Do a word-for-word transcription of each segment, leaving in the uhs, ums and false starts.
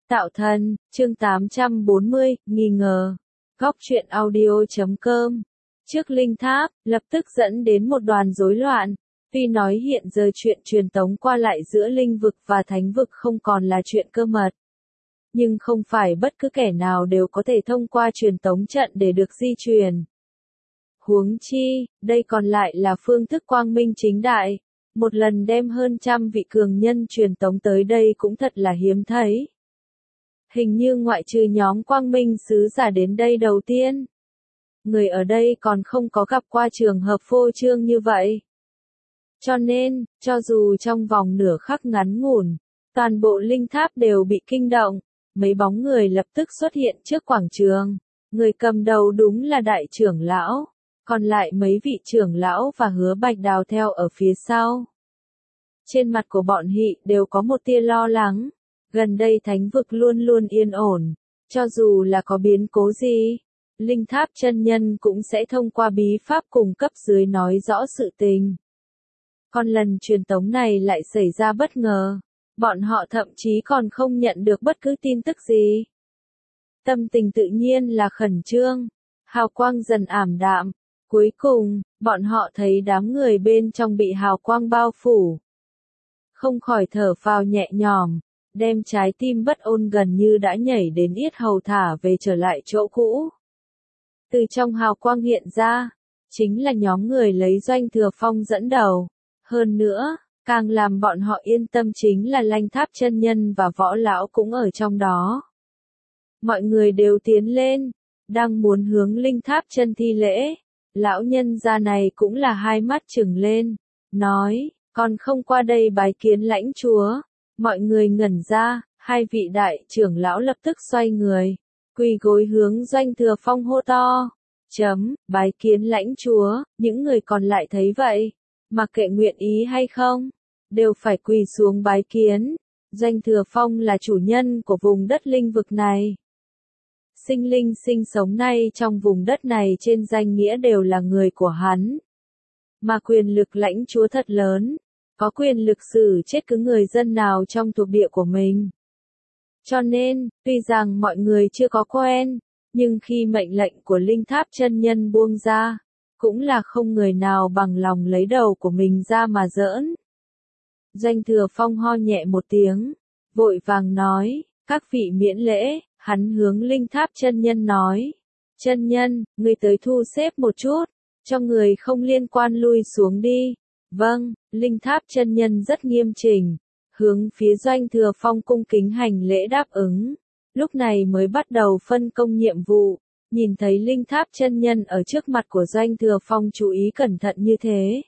Tạo thần, chương tám trăm bốn mươi, nghi ngờ. Góc truyện audio chấm com. Trước linh tháp, lập tức dẫn đến một đoàn rối loạn. Tuy nói hiện giờ chuyện truyền tống qua lại giữa linh vực và thánh vực không còn là chuyện cơ mật. Nhưng không phải bất cứ kẻ nào đều có thể thông qua truyền tống trận để được di chuyển. Huống chi, đây còn lại là phương thức quang minh chính đại. Một lần đem hơn trăm vị cường nhân truyền tống tới đây cũng thật là hiếm thấy. Hình như ngoại trừ nhóm quang minh sứ giả đến đây đầu tiên. Người ở đây còn không có gặp qua trường hợp phô trương như vậy. Cho nên, cho dù trong vòng nửa khắc ngắn ngủn, toàn bộ linh tháp đều bị kinh động, mấy bóng người lập tức xuất hiện trước quảng trường. Người cầm đầu đúng là đại trưởng lão, còn lại mấy vị trưởng lão và Hứa Bạch Đào theo ở phía sau. Trên mặt của bọn họ đều có một tia lo lắng. Gần đây thánh vực luôn luôn yên ổn, cho dù là có biến cố gì, linh tháp chân nhân cũng sẽ thông qua bí pháp cùng cấp dưới nói rõ sự tình. Còn lần truyền tống này lại xảy ra bất ngờ, bọn họ thậm chí còn không nhận được bất cứ tin tức gì. Tâm tình tự nhiên là khẩn trương, hào quang dần ảm đạm, cuối cùng, bọn họ thấy đám người bên trong bị hào quang bao phủ. Không khỏi thở phào nhẹ nhõm. Đem trái tim bất ổn gần như đã nhảy đến yết hầu thả về trở lại chỗ cũ. Từ trong hào quang hiện ra, chính là nhóm người lấy Doanh Thừa Phong dẫn đầu. Hơn nữa, càng làm bọn họ yên tâm chính là Lanh Tháp chân nhân và Võ Lão cũng ở trong đó. Mọi người đều tiến lên, đang muốn hướng linh tháp chân thi lễ. Lão nhân gia này cũng là hai mắt trừng lên, nói, còn không qua đây bái kiến lãnh chúa. Mọi người ngẩn ra, hai vị đại trưởng lão lập tức xoay người, quỳ gối hướng Doanh Thừa Phong hô to. Chấm, bái kiến lãnh chúa, những người còn lại thấy vậy, mặc kệ nguyện ý hay không, đều phải quỳ xuống bái kiến. Doanh Thừa Phong là chủ nhân của vùng đất linh vực này. Sinh linh sinh sống nay trong vùng đất này trên danh nghĩa đều là người của hắn. Mà quyền lực lãnh chúa thật lớn. Có quyền lực xử chết cứ người dân nào trong thuộc địa của mình. Cho nên, tuy rằng mọi người chưa có quen, nhưng khi mệnh lệnh của linh tháp chân nhân buông ra, cũng là không người nào bằng lòng lấy đầu của mình ra mà giỡn. Doanh Thừa Phong ho nhẹ một tiếng, vội vàng nói, các vị miễn lễ, hắn hướng linh tháp chân nhân nói. Chân nhân, người tới thu xếp một chút, cho người không liên quan lui xuống đi. Vâng, linh tháp chân nhân rất nghiêm chỉnh, hướng phía Doanh Thừa Phong cung kính hành lễ đáp ứng, lúc này mới bắt đầu phân công nhiệm vụ, nhìn thấy linh tháp chân nhân ở trước mặt của Doanh Thừa Phong chú ý cẩn thận như thế.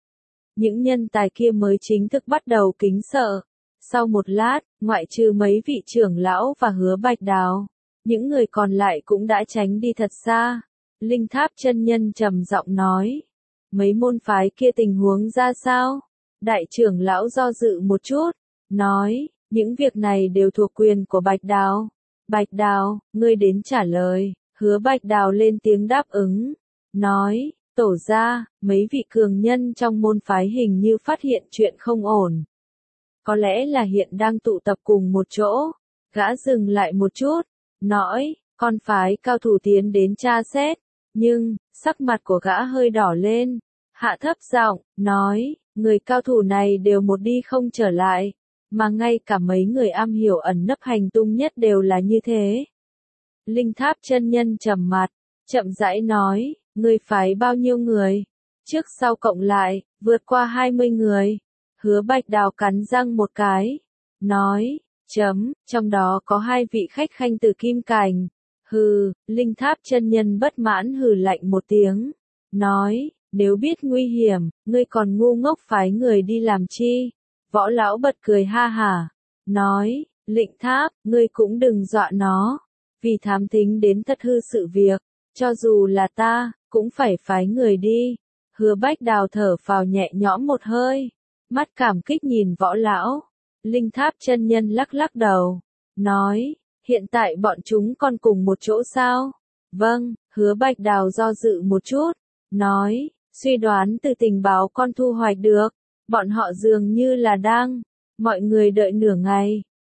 Những nhân tài kia mới chính thức bắt đầu kính sợ, sau một lát, ngoại trừ mấy vị trưởng lão và Hứa Bạch Đào, những người còn lại cũng đã tránh đi thật xa. Linh tháp chân nhân trầm giọng nói. Mấy môn phái kia tình huống ra sao? Đại trưởng lão do dự một chút, nói, những việc này đều thuộc quyền của Bạch Đào. Bạch Đào, ngươi đến trả lời. Hứa Bạch Đào lên tiếng đáp ứng, nói, tổ ra, mấy vị cường nhân trong môn phái hình như phát hiện chuyện không ổn. Có lẽ là hiện đang tụ tập cùng một chỗ. Gã dừng lại một chút, nói, con phái cao thủ tiến đến tra xét. Nhưng, sắc mặt của gã hơi đỏ lên, hạ thấp giọng, nói, người cao thủ này đều một đi không trở lại, mà ngay cả mấy người am hiểu ẩn nấp hành tung nhất đều là như thế. Linh tháp chân nhân trầm mặt, chậm rãi nói, người phái bao nhiêu người? Trước sau cộng lại, vượt qua hai mươi người. Hứa Bạch Đào cắn răng một cái, nói, chấm, trong đó có hai vị khách khanh từ Kim Cảnh. Hừ, linh tháp chân nhân bất mãn hừ lạnh một tiếng, nói, nếu biết nguy hiểm, ngươi còn ngu ngốc phái người đi làm chi? Võ lão bật cười ha hả, nói, Lệnh Tháp, ngươi cũng đừng dọa nó, vì thám thính thật thật hư sự việc, cho dù là ta, cũng phải phái người đi. Hứa Bạch Đào thở phào nhẹ nhõm một hơi, mắt cảm kích nhìn Võ lão. Linh tháp chân nhân lắc lắc đầu, nói, hiện tại bọn chúng còn cùng một chỗ sao? Vâng, Hứa Bạch Đào do dự một chút, nói, suy đoán từ tình báo con thu hoạch được, bọn họ dường như là đang, mọi người đợi nửa ngày,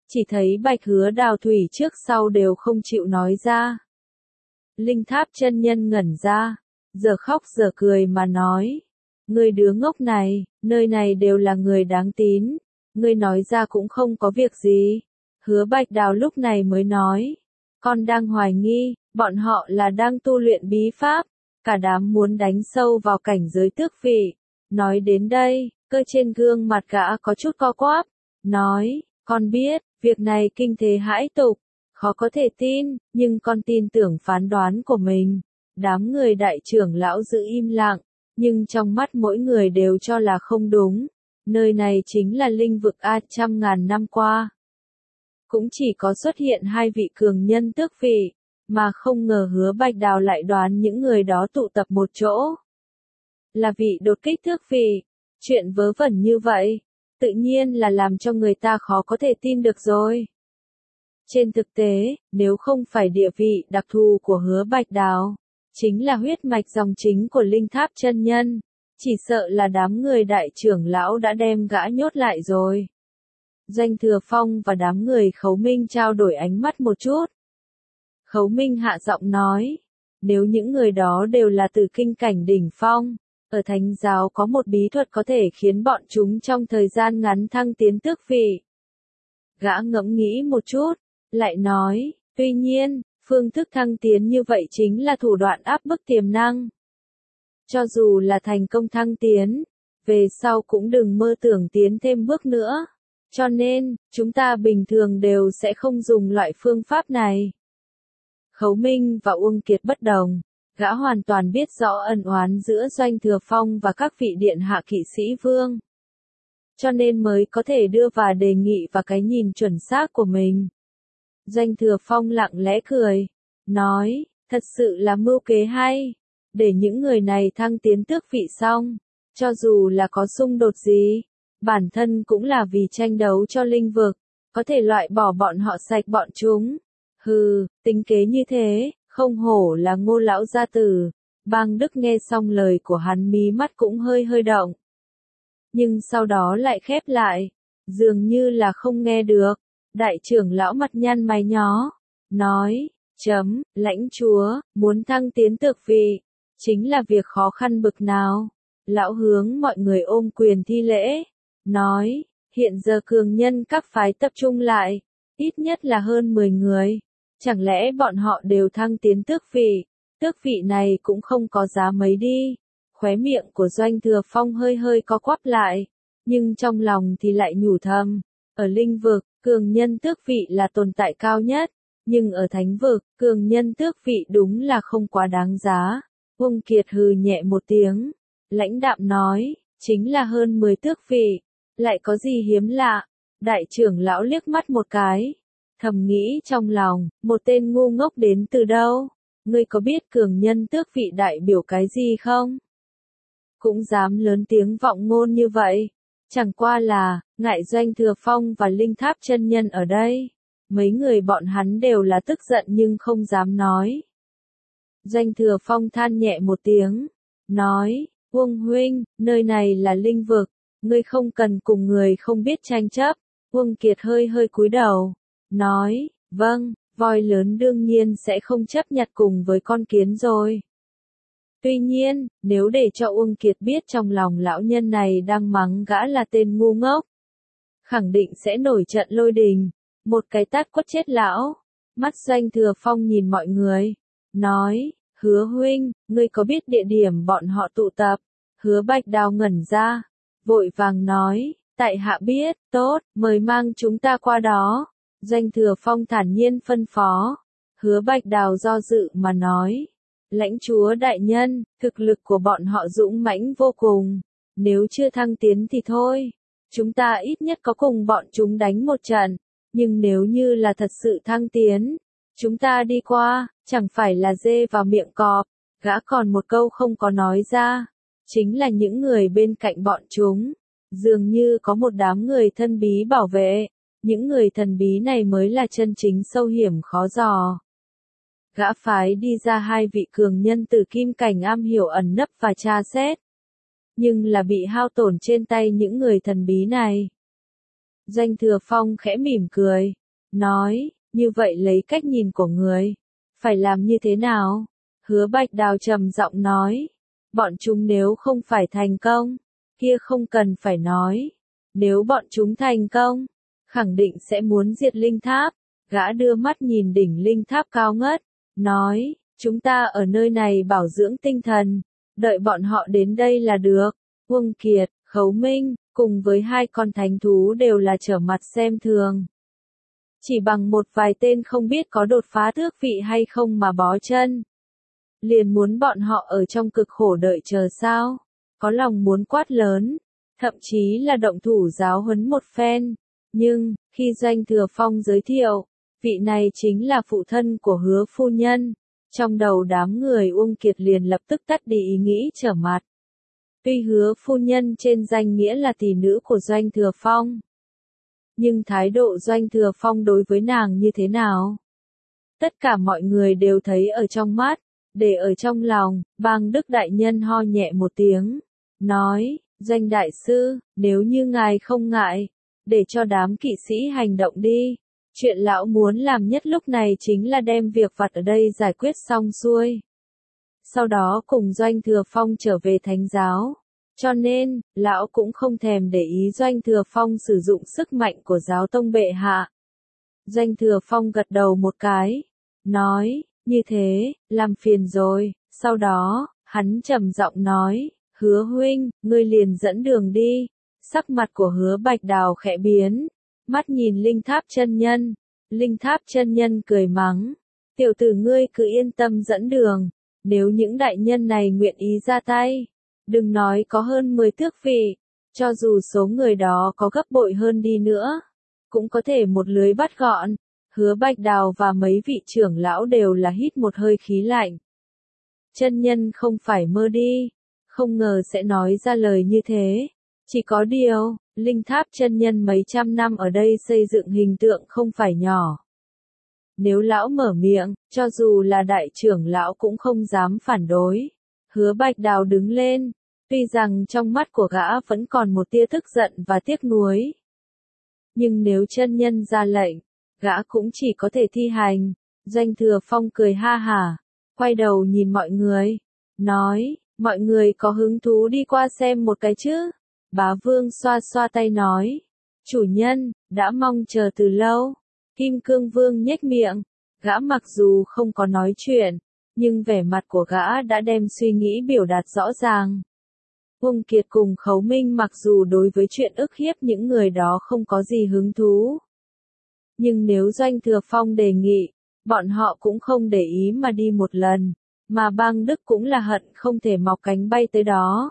chỉ thấy Bạch Hứa Đào thủy trước sau đều không chịu nói ra. Linh Tháp chân nhân ngẩn ra, giờ khóc giờ cười mà nói, ngươi đứa ngốc này, nơi này đều là người đáng tín, ngươi nói ra cũng không có việc gì. Hứa Bạch Đào lúc này mới nói, con đang hoài nghi, bọn họ là đang tu luyện bí pháp, cả đám muốn đánh sâu vào cảnh giới tước vị. Nói đến đây, cơ trên gương mặt gã có chút co quắp, nói, con biết, việc này kinh thế hãi tục, khó có thể tin, nhưng con tin tưởng phán đoán của mình. Đám người đại trưởng lão giữ im lặng, nhưng trong mắt mỗi người đều cho là không đúng. Nơi này chính là linh vực A trăm ngàn năm qua. Cũng chỉ có xuất hiện hai vị cường nhân tước vị, mà không ngờ Hứa Bạch Đào lại đoán những người đó tụ tập một chỗ. Là vị đột kích tước vị, chuyện vớ vẩn như vậy, tự nhiên là làm cho người ta khó có thể tin được rồi. Trên thực tế, nếu không phải địa vị đặc thù của Hứa Bạch Đào, chính là huyết mạch dòng chính của Linh Tháp chân nhân, chỉ sợ là đám người đại trưởng lão đã đem gã nhốt lại rồi. Doanh Thừa Phong và đám người Khấu Minh trao đổi ánh mắt một chút. Khấu Minh hạ giọng nói, nếu những người đó đều là từ kinh cảnh đỉnh phong, ở thánh giáo có một bí thuật có thể khiến bọn chúng trong thời gian ngắn thăng tiến tước vị. Gã ngẫm nghĩ một chút, lại nói, tuy nhiên, phương thức thăng tiến như vậy chính là thủ đoạn áp bức tiềm năng. Cho dù là thành công thăng tiến, về sau cũng đừng mơ tưởng tiến thêm bước nữa. Cho nên, chúng ta bình thường đều sẽ không dùng loại phương pháp này. Khấu Minh và Uông Kiệt bất đồng, gã hoàn toàn biết rõ ân oán giữa Doanh Thừa Phong và các vị điện hạ kỵ sĩ vương. Cho nên mới có thể đưa vào đề nghị và cái nhìn chuẩn xác của mình. Doanh Thừa Phong lặng lẽ cười, nói, thật sự là mưu kế hay, để những người này thăng tiến tước vị xong, cho dù là có xung đột gì, bản thân cũng là vì tranh đấu cho linh vực, có thể loại bỏ bọn họ sạch bọn chúng. Hừ, tính kế như thế, không hổ là Ngô lão gia tử. Bang Đức nghe xong lời của hắn mí mắt cũng hơi hơi động. Nhưng sau đó lại khép lại, dường như là không nghe được. Đại trưởng lão mặt nhăn mày nhó, nói, chấm, lãnh chúa, muốn thăng tiến tước vị, chính là việc khó khăn bực nào. Lão hướng mọi người ôm quyền thi lễ, nói, hiện giờ cường nhân các phái tập trung lại, ít nhất là hơn mười người. Chẳng lẽ bọn họ đều thăng tiến tước vị, tước vị này cũng không có giá mấy đi. Khóe miệng của Doanh Thừa Phong hơi hơi co quắp lại, nhưng trong lòng thì lại nhủ thầm, ở linh vực, cường nhân tước vị là tồn tại cao nhất, nhưng ở thánh vực, cường nhân tước vị đúng là không quá đáng giá. Uông Kiệt hừ nhẹ một tiếng, lãnh đạm nói, chính là hơn mười tước vị, lại có gì hiếm lạ. Đại trưởng lão liếc mắt một cái, thầm nghĩ trong lòng, một tên ngu ngốc đến từ đâu? Ngươi có biết cường nhân tước vị đại biểu cái gì không? Cũng dám lớn tiếng vọng ngôn như vậy. Chẳng qua là, ngại Doanh Thừa Phong và Linh Tháp chân nhân ở đây. Mấy người bọn hắn đều là tức giận nhưng không dám nói. Doanh Thừa Phong than nhẹ một tiếng, nói, Uông huynh, nơi này là linh vực, ngươi không cần cùng người không biết tranh chấp. Uông Kiệt hơi hơi cúi đầu, nói, vâng, voi lớn đương nhiên sẽ không chấp nhặt cùng với con kiến rồi. Tuy nhiên, nếu để cho Uông Kiệt biết trong lòng lão nhân này đang mắng gã là tên ngu ngốc, khẳng định sẽ nổi trận lôi đình, một cái tát quất chết lão. Mắt Doanh Thừa Phong nhìn mọi người, nói, Hứa huynh, ngươi có biết địa điểm bọn họ tụ tập? Hứa Bạch Đào ngẩn ra, vội vàng nói, tại hạ biết, tốt, mời mang chúng ta qua đó. Doanh Thừa Phong thản nhiên phân phó. Hứa Bạch Đào do dự mà nói, lãnh chúa đại nhân, thực lực của bọn họ dũng mãnh vô cùng, nếu chưa thăng tiến thì thôi, chúng ta ít nhất có cùng bọn chúng đánh một trận, nhưng nếu như là thật sự thăng tiến, chúng ta đi qua, chẳng phải là dê vào miệng cọp. Gã còn một câu không có nói ra, chính là những người bên cạnh bọn chúng, dường như có một đám người thân bí bảo vệ, những người thần bí này mới là chân chính sâu hiểm khó dò. Gã phái đi ra hai vị cường nhân từ kim cảnh am hiểu ẩn nấp và tra xét, nhưng là bị hao tổn trên tay những người thần bí này. Doanh Thừa Phong khẽ mỉm cười, nói, như vậy lấy cách nhìn của người, phải làm như thế nào? Hứa Bạch Đào trầm giọng nói, bọn chúng nếu không phải thành công, kia không cần phải nói, nếu bọn chúng thành công, khẳng định sẽ muốn diệt linh tháp. Gã đưa mắt nhìn đỉnh linh tháp cao ngất, nói, chúng ta ở nơi này bảo dưỡng tinh thần, đợi bọn họ đến đây là được. Uông Kiệt, Khấu Minh, cùng với hai con thánh thú đều là trở mặt xem thường. Chỉ bằng một vài tên không biết có đột phá tước vị hay không mà bó chân. Liền muốn bọn họ ở trong cực khổ đợi chờ sao? Có lòng muốn quát lớn, thậm chí là động thủ giáo huấn một phen. Nhưng, khi Doanh Thừa Phong giới thiệu, vị này chính là phụ thân của Hứa phu nhân, trong đầu đám người Uông Kiệt liền lập tức tắt đi ý nghĩ trở mặt. Tuy Hứa phu nhân trên danh nghĩa là tỷ nữ của Doanh Thừa Phong, nhưng thái độ Doanh Thừa Phong đối với nàng như thế nào? Tất cả mọi người đều thấy ở trong mắt, để ở trong lòng. Bang Đức đại nhân ho nhẹ một tiếng, nói, Doanh đại sư, nếu như ngài không ngại, để cho đám kỵ sĩ hành động đi. Chuyện lão muốn làm nhất lúc này chính là đem việc vặt ở đây giải quyết xong xuôi. Sau đó cùng Doanh Thừa Phong trở về thánh giáo. Cho nên, lão cũng không thèm để ý Doanh Thừa Phong sử dụng sức mạnh của giáo tông bệ hạ. Doanh Thừa Phong gật đầu một cái, nói, như thế, làm phiền rồi. Sau đó, hắn trầm giọng nói, Hứa huynh, ngươi liền dẫn đường đi. Sắc mặt của Hứa Bạch Đào khẽ biến, mắt nhìn Linh Tháp chân nhân. Linh Tháp chân nhân cười mắng, tiểu tử ngươi cứ yên tâm dẫn đường, nếu những đại nhân này nguyện ý ra tay, đừng nói có hơn mười tước vị, cho dù số người đó có gấp bội hơn đi nữa, cũng có thể một lưới bắt gọn. Hứa Bạch Đào và mấy vị trưởng lão đều là hít một hơi khí lạnh. Chân nhân không phải mơ đi, không ngờ sẽ nói ra lời như thế. Chỉ có điều, Linh Tháp chân nhân mấy trăm năm ở đây xây dựng hình tượng không phải nhỏ. Nếu lão mở miệng, cho dù là đại trưởng lão cũng không dám phản đối. Hứa Bạch Đào đứng lên, tuy rằng trong mắt của gã vẫn còn một tia tức giận và tiếc nuối. Nhưng nếu chân nhân ra lệnh, gã cũng chỉ có thể thi hành. Doanh Thừa Phong cười ha hả, quay đầu nhìn mọi người, nói, mọi người có hứng thú đi qua xem một cái chứ? Bá Vương xoa xoa tay nói, chủ nhân, đã mong chờ từ lâu. Kim Cương Vương nhếch miệng, gã mặc dù không có nói chuyện, nhưng vẻ mặt của gã đã đem suy nghĩ biểu đạt rõ ràng. Uông Kiệt cùng Khấu Minh mặc dù đối với chuyện ức hiếp những người đó không có gì hứng thú. Nhưng nếu Doanh Thừa Phong đề nghị, bọn họ cũng không để ý mà đi một lần, mà Bang Đức cũng là hận không thể mọc cánh bay tới đó.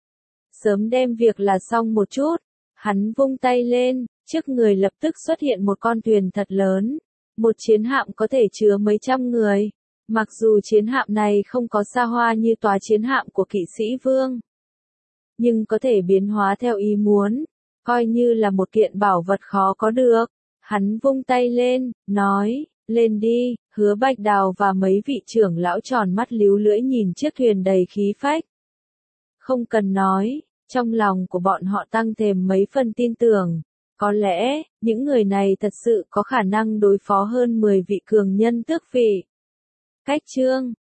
Sớm đem việc là xong một chút, hắn vung tay lên, trước người lập tức xuất hiện một con thuyền thật lớn, một chiến hạm có thể chứa mấy trăm người. Mặc dù chiến hạm này không có xa hoa như tòa chiến hạm của kỵ sĩ vương, nhưng có thể biến hóa theo ý muốn, coi như là một kiện bảo vật khó có được. Hắn vung tay lên, nói, lên đi. Hứa Bạch Đào và mấy vị trưởng lão tròn mắt líu lưỡi nhìn chiếc thuyền đầy khí phách. Không cần nói, trong lòng của bọn họ tăng thêm mấy phần tin tưởng. Có lẽ, những người này thật sự có khả năng đối phó hơn mười vị cường nhân tước vị. Cách chương